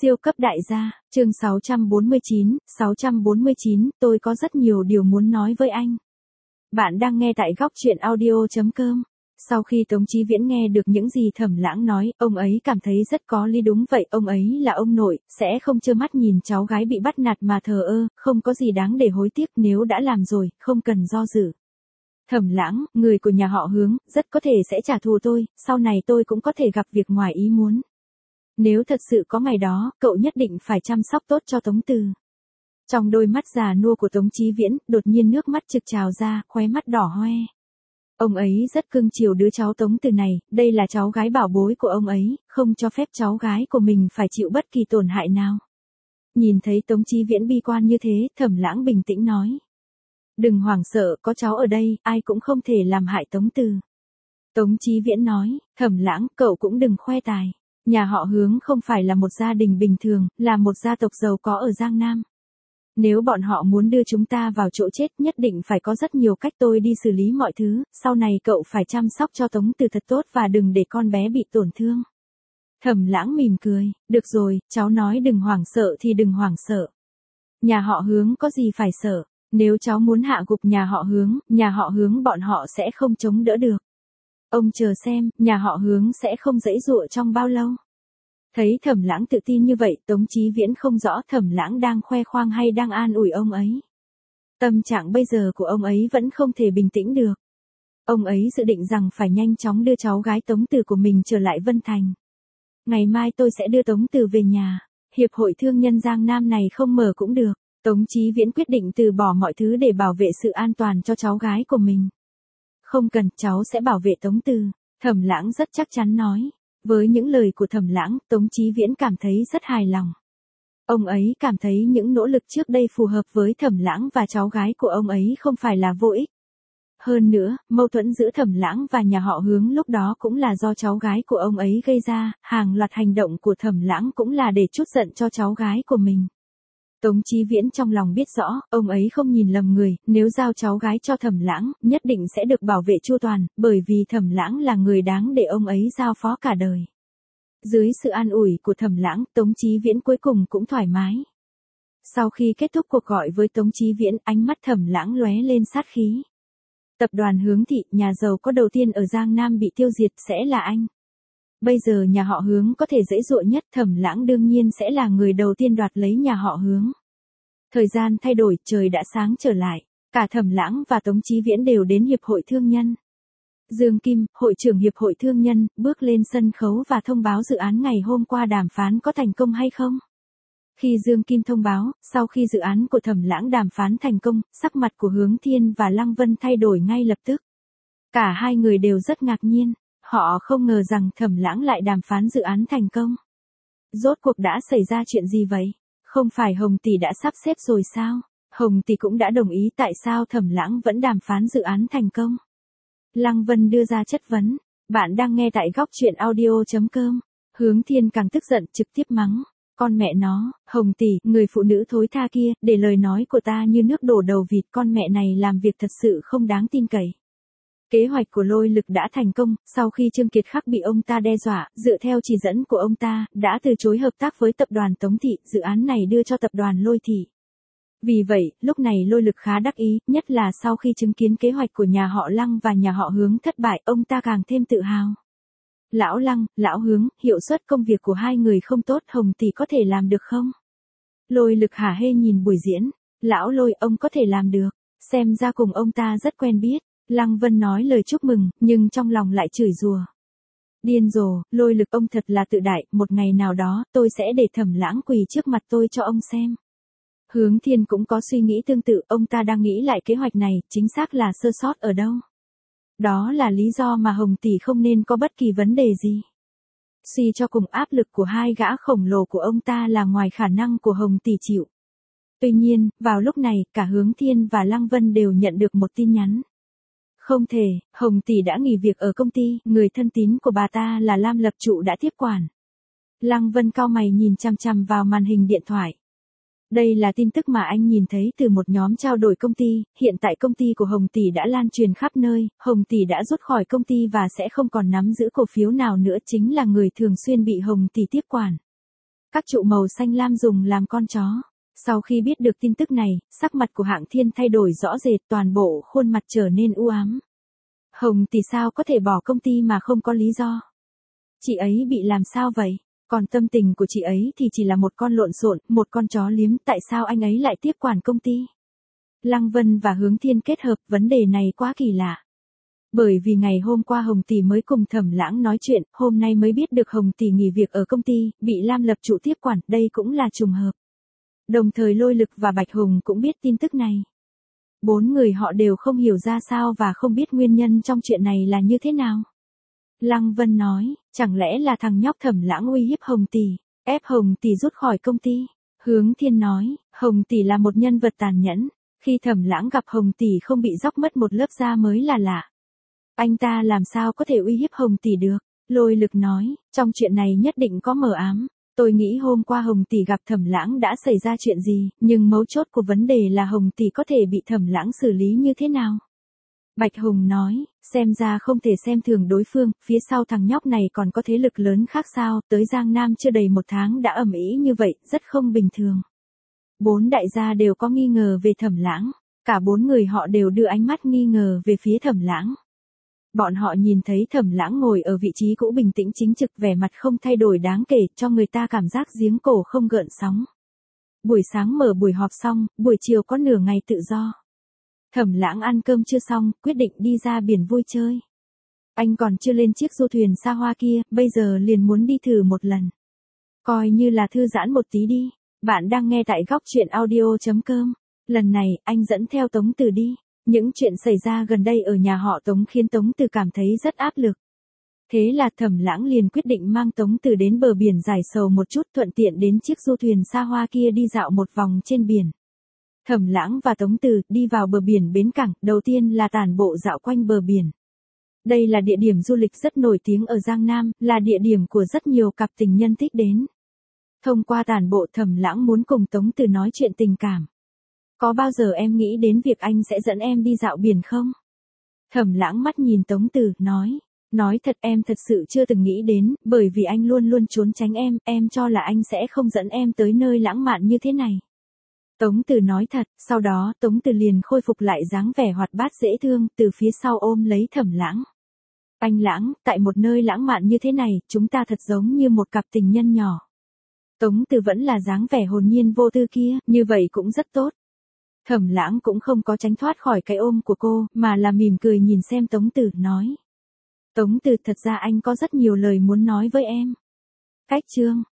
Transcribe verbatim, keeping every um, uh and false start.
Siêu cấp đại gia, chương sáu trăm bốn mươi chín, sáu trăm bốn mươi chín, tôi có rất nhiều điều muốn nói với anh. Bạn đang nghe tại góc truyện audio chấm com. Sau khi Tống Chí Viễn nghe được những gì Thẩm Lãng nói, ông ấy cảm thấy rất có lý. Đúng vậy, ông ấy là ông nội, sẽ không trơ mắt nhìn cháu gái bị bắt nạt mà thờ ơ, không có gì đáng để hối tiếc, nếu đã làm rồi, không cần do dự. Thẩm Lãng, người của nhà họ Hướng, rất có thể sẽ trả thù tôi, sau này tôi cũng có thể gặp việc ngoài ý muốn. Nếu thật sự có ngày đó, cậu nhất định phải chăm sóc tốt cho Tống Từ. Trong đôi mắt già nua của Tống Chí Viễn, đột nhiên nước mắt trực trào ra, khóe mắt đỏ hoe. Ông ấy rất cưng chiều đứa cháu Tống Từ này, đây là cháu gái bảo bối của ông ấy, không cho phép cháu gái của mình phải chịu bất kỳ tổn hại nào. Nhìn thấy Tống Chí Viễn bi quan như thế, Thẩm Lãng bình tĩnh nói. Đừng hoảng sợ, có cháu ở đây, ai cũng không thể làm hại Tống Từ. Tống Chí Viễn nói, Thẩm Lãng, cậu cũng đừng khoe tài. Nhà họ Hướng không phải là một gia đình bình thường, là một gia tộc giàu có ở Giang Nam. Nếu bọn họ muốn đưa chúng ta vào chỗ chết, nhất định phải có rất nhiều cách, tôi đi xử lý mọi thứ, sau này cậu phải chăm sóc cho Tống Từ thật tốt và đừng để con bé bị tổn thương. Thẩm Lãng mỉm cười, được rồi, cháu nói đừng hoảng sợ thì đừng hoảng sợ. Nhà họ Hướng có gì phải sợ, nếu cháu muốn hạ gục nhà họ Hướng, nhà họ Hướng bọn họ sẽ không chống đỡ được. Ông chờ xem, nhà họ Hướng sẽ không giãy giụa trong bao lâu. Thấy Thẩm Lãng tự tin như vậy, Tống Chí Viễn không rõ Thẩm Lãng đang khoe khoang hay đang an ủi ông ấy. Tâm trạng bây giờ của ông ấy vẫn không thể bình tĩnh được. Ông ấy dự định rằng phải nhanh chóng đưa cháu gái Tống Từ của mình trở lại Vân Thành. Ngày mai tôi sẽ đưa Tống Từ về nhà, Hiệp hội Thương nhân Giang Nam này không mở cũng được. Tống Chí Viễn quyết định từ bỏ mọi thứ để bảo vệ sự an toàn cho cháu gái của mình. Không cần, cháu sẽ bảo vệ Tống Từ, Thẩm Lãng rất chắc chắn nói. Với những lời của Thẩm Lãng, Tống Chí Viễn cảm thấy rất hài lòng. Ông ấy cảm thấy những nỗ lực trước đây phù hợp với Thẩm Lãng và cháu gái của ông ấy không phải là vô ích. Hơn nữa, mâu thuẫn giữa Thẩm Lãng và nhà họ Hướng lúc đó cũng là do cháu gái của ông ấy gây ra, hàng loạt hành động của Thẩm Lãng cũng là để trút giận cho cháu gái của mình. Tống Chí Viễn trong lòng biết rõ, ông ấy không nhìn lầm người, nếu giao cháu gái cho Thẩm Lãng, nhất định sẽ được bảo vệ chu toàn, bởi vì Thẩm Lãng là người đáng để ông ấy giao phó cả đời. Dưới sự an ủi của Thẩm Lãng, Tống Chí Viễn cuối cùng cũng thoải mái. Sau khi kết thúc cuộc gọi với Tống Chí Viễn, ánh mắt Thẩm Lãng lóe lên sát khí. Tập đoàn Hướng Thị, nhà giàu có đầu tiên ở Giang Nam bị tiêu diệt sẽ là anh. Bây giờ nhà họ Hướng có thể dễ dụa nhất, Thẩm Lãng đương nhiên sẽ là người đầu tiên đoạt lấy nhà họ Hướng. Thời gian thay đổi, trời đã sáng trở lại, cả Thẩm Lãng và Tống Chí Viễn đều đến Hiệp hội Thương nhân. Dương Kim, hội trưởng Hiệp hội Thương nhân, bước lên sân khấu và thông báo dự án ngày hôm qua đàm phán có thành công hay không. Khi Dương Kim thông báo, sau khi dự án của Thẩm Lãng đàm phán thành công, sắc mặt của Hướng Thiên và Lăng Vân thay đổi ngay lập tức. Cả hai người đều rất ngạc nhiên. Họ không ngờ rằng Thẩm Lãng lại đàm phán dự án thành công. Rốt cuộc đã xảy ra chuyện gì vậy? Không phải Hồng Tỷ đã sắp xếp rồi sao? Hồng Tỷ cũng đã đồng ý, tại sao Thẩm Lãng vẫn đàm phán dự án thành công? Lăng Vân đưa ra chất vấn. Bạn đang nghe tại góc truyện audio chấm com. Hướng Thiên càng tức giận, trực tiếp mắng. Con mẹ nó, Hồng Tỷ, người phụ nữ thối tha kia, để lời nói của ta như nước đổ đầu vịt, con mẹ này làm việc thật sự không đáng tin cậy. Kế hoạch của Lôi Lực đã thành công, sau khi Trương Kiệt Khắc bị ông ta đe dọa, dựa theo chỉ dẫn của ông ta, đã từ chối hợp tác với tập đoàn Tống Thị, dự án này đưa cho tập đoàn Lôi Thị. Vì vậy, lúc này Lôi Lực khá đắc ý, nhất là sau khi chứng kiến kế hoạch của nhà họ Lăng và nhà họ Hướng thất bại, ông ta càng thêm tự hào. Lão Lăng, lão Hướng, hiệu suất công việc của hai người không tốt, Hồng Tỷ có thể làm được không? Lôi Lực hả hê nhìn buổi diễn, lão Lôi, ông có thể làm được, xem ra cùng ông ta rất quen biết. Lăng Vân nói lời chúc mừng, nhưng trong lòng lại chửi rủa. Điên rồ, Lôi Lực, ông thật là tự đại, một ngày nào đó, tôi sẽ để Thẩm Lãng quỳ trước mặt tôi cho ông xem. Hướng Thiên cũng có suy nghĩ tương tự, ông ta đang nghĩ lại kế hoạch này, chính xác là sơ sót ở đâu. Đó là lý do mà Hồng Tỷ không nên có bất kỳ vấn đề gì. Suy cho cùng, áp lực của hai gã khổng lồ của ông ta là ngoài khả năng của Hồng Tỷ chịu. Tuy nhiên, vào lúc này, cả Hướng Thiên và Lăng Vân đều nhận được một tin nhắn. Không thể, Hồng Tỷ đã nghỉ việc ở công ty, người thân tín của bà ta là Lam Lập Trụ đã tiếp quản. Lăng Vân cau mày nhìn chằm chằm vào màn hình điện thoại. Đây là tin tức mà anh nhìn thấy từ một nhóm trao đổi công ty, hiện tại công ty của Hồng Tỷ đã lan truyền khắp nơi, Hồng Tỷ đã rút khỏi công ty và sẽ không còn nắm giữ cổ phiếu nào nữa, chính là người thường xuyên bị Hồng Tỷ tiếp quản. các trụ màu xanh lam dùng làm con chó. Sau khi biết được tin tức này, sắc mặt của Hạng Thiên thay đổi rõ rệt, toàn bộ khuôn mặt trở nên u ám. Hồng Tỷ sao có thể bỏ công ty mà không có lý do? Chị ấy bị làm sao vậy? Còn tâm tình của chị ấy thì chỉ là một con lộn xộn, một con chó liếm, tại sao anh ấy lại tiếp quản công ty? Lăng Vân và Hướng Thiên kết hợp, vấn đề này quá kỳ lạ. Bởi vì ngày hôm qua Hồng Tỷ mới cùng Thẩm Lãng nói chuyện, hôm nay mới biết được Hồng Tỷ nghỉ việc ở công ty, bị Lam Lập Trụ tiếp quản, đây cũng là trùng hợp. Đồng thời Lôi Lực và Bạch Hùng cũng biết tin tức này. Bốn người họ đều không hiểu ra sao và không biết nguyên nhân trong chuyện này là như thế nào. Lăng Vân nói, chẳng lẽ là thằng nhóc Thẩm Lãng uy hiếp Hồng Tỷ, ép Hồng Tỷ rút khỏi công ty. Hướng Thiên nói, Hồng Tỷ là một nhân vật tàn nhẫn, khi Thẩm Lãng gặp Hồng Tỷ không bị róc mất một lớp da mới là lạ. Anh ta làm sao có thể uy hiếp Hồng Tỷ được? Lôi Lực nói, trong chuyện này nhất định có mờ ám. Tôi nghĩ hôm qua Hồng Tỷ gặp Thẩm Lãng đã xảy ra chuyện gì, nhưng mấu chốt của vấn đề là Hồng Tỷ có thể bị Thẩm Lãng xử lý như thế nào. Bạch Hùng nói, xem ra không thể xem thường đối phương, phía sau thằng nhóc này còn có thế lực lớn khác sao, tới Giang Nam chưa đầy một tháng đã ầm ĩ như vậy, rất không bình thường. Bốn đại gia đều có nghi ngờ về Thẩm Lãng, cả bốn người họ đều đưa ánh mắt nghi ngờ về phía Thẩm Lãng. Bọn họ nhìn thấy Thẩm Lãng ngồi ở vị trí cũ bình tĩnh chính trực, vẻ mặt không thay đổi đáng kể, cho người ta cảm giác giếng cổ không gợn sóng. Buổi sáng mở buổi họp xong, buổi chiều có nửa ngày tự do. Thẩm Lãng ăn cơm chưa xong, quyết định đi ra biển vui chơi. Anh còn chưa lên chiếc du thuyền xa hoa kia, bây giờ liền muốn đi thử một lần. Coi như là thư giãn một tí đi. Bạn đang nghe tại góc truyện audio chấm com. Lần này, anh dẫn theo Tống Từ đi. Những chuyện xảy ra gần đây ở nhà họ Tống khiến Tống Từ cảm thấy rất áp lực. Thế là Thẩm Lãng liền quyết định mang Tống Từ đến bờ biển giải sầu một chút, thuận tiện đến chiếc du thuyền xa hoa kia đi dạo một vòng trên biển. Thẩm Lãng và Tống Từ đi vào bờ biển bến cảng, đầu tiên là tản bộ dạo quanh bờ biển. Đây là địa điểm du lịch rất nổi tiếng ở Giang Nam, là địa điểm của rất nhiều cặp tình nhân thích đến. Thông qua tản bộ, Thẩm Lãng muốn cùng Tống Từ nói chuyện tình cảm. Có bao giờ em nghĩ đến việc anh sẽ dẫn em đi dạo biển không? Thẩm Lãng mắt nhìn Tống Từ, nói. Nói thật em thật sự chưa từng nghĩ đến, bởi vì anh luôn luôn trốn tránh em, em cho là anh sẽ không dẫn em tới nơi lãng mạn như thế này. Tống Từ nói thật, sau đó Tống Từ liền khôi phục lại dáng vẻ hoạt bát dễ thương, từ phía sau ôm lấy Thẩm Lãng. Anh Lãng, tại một nơi lãng mạn như thế này, chúng ta thật giống như một cặp tình nhân nhỏ. Tống Từ vẫn là dáng vẻ hồn nhiên vô tư kia, như vậy cũng rất tốt. Thẩm Lãng cũng không có tránh thoát khỏi cái ôm của cô, mà là mỉm cười nhìn xem Tống Từ, nói. Tống Từ, thật ra anh có rất nhiều lời muốn nói với em. Cách chương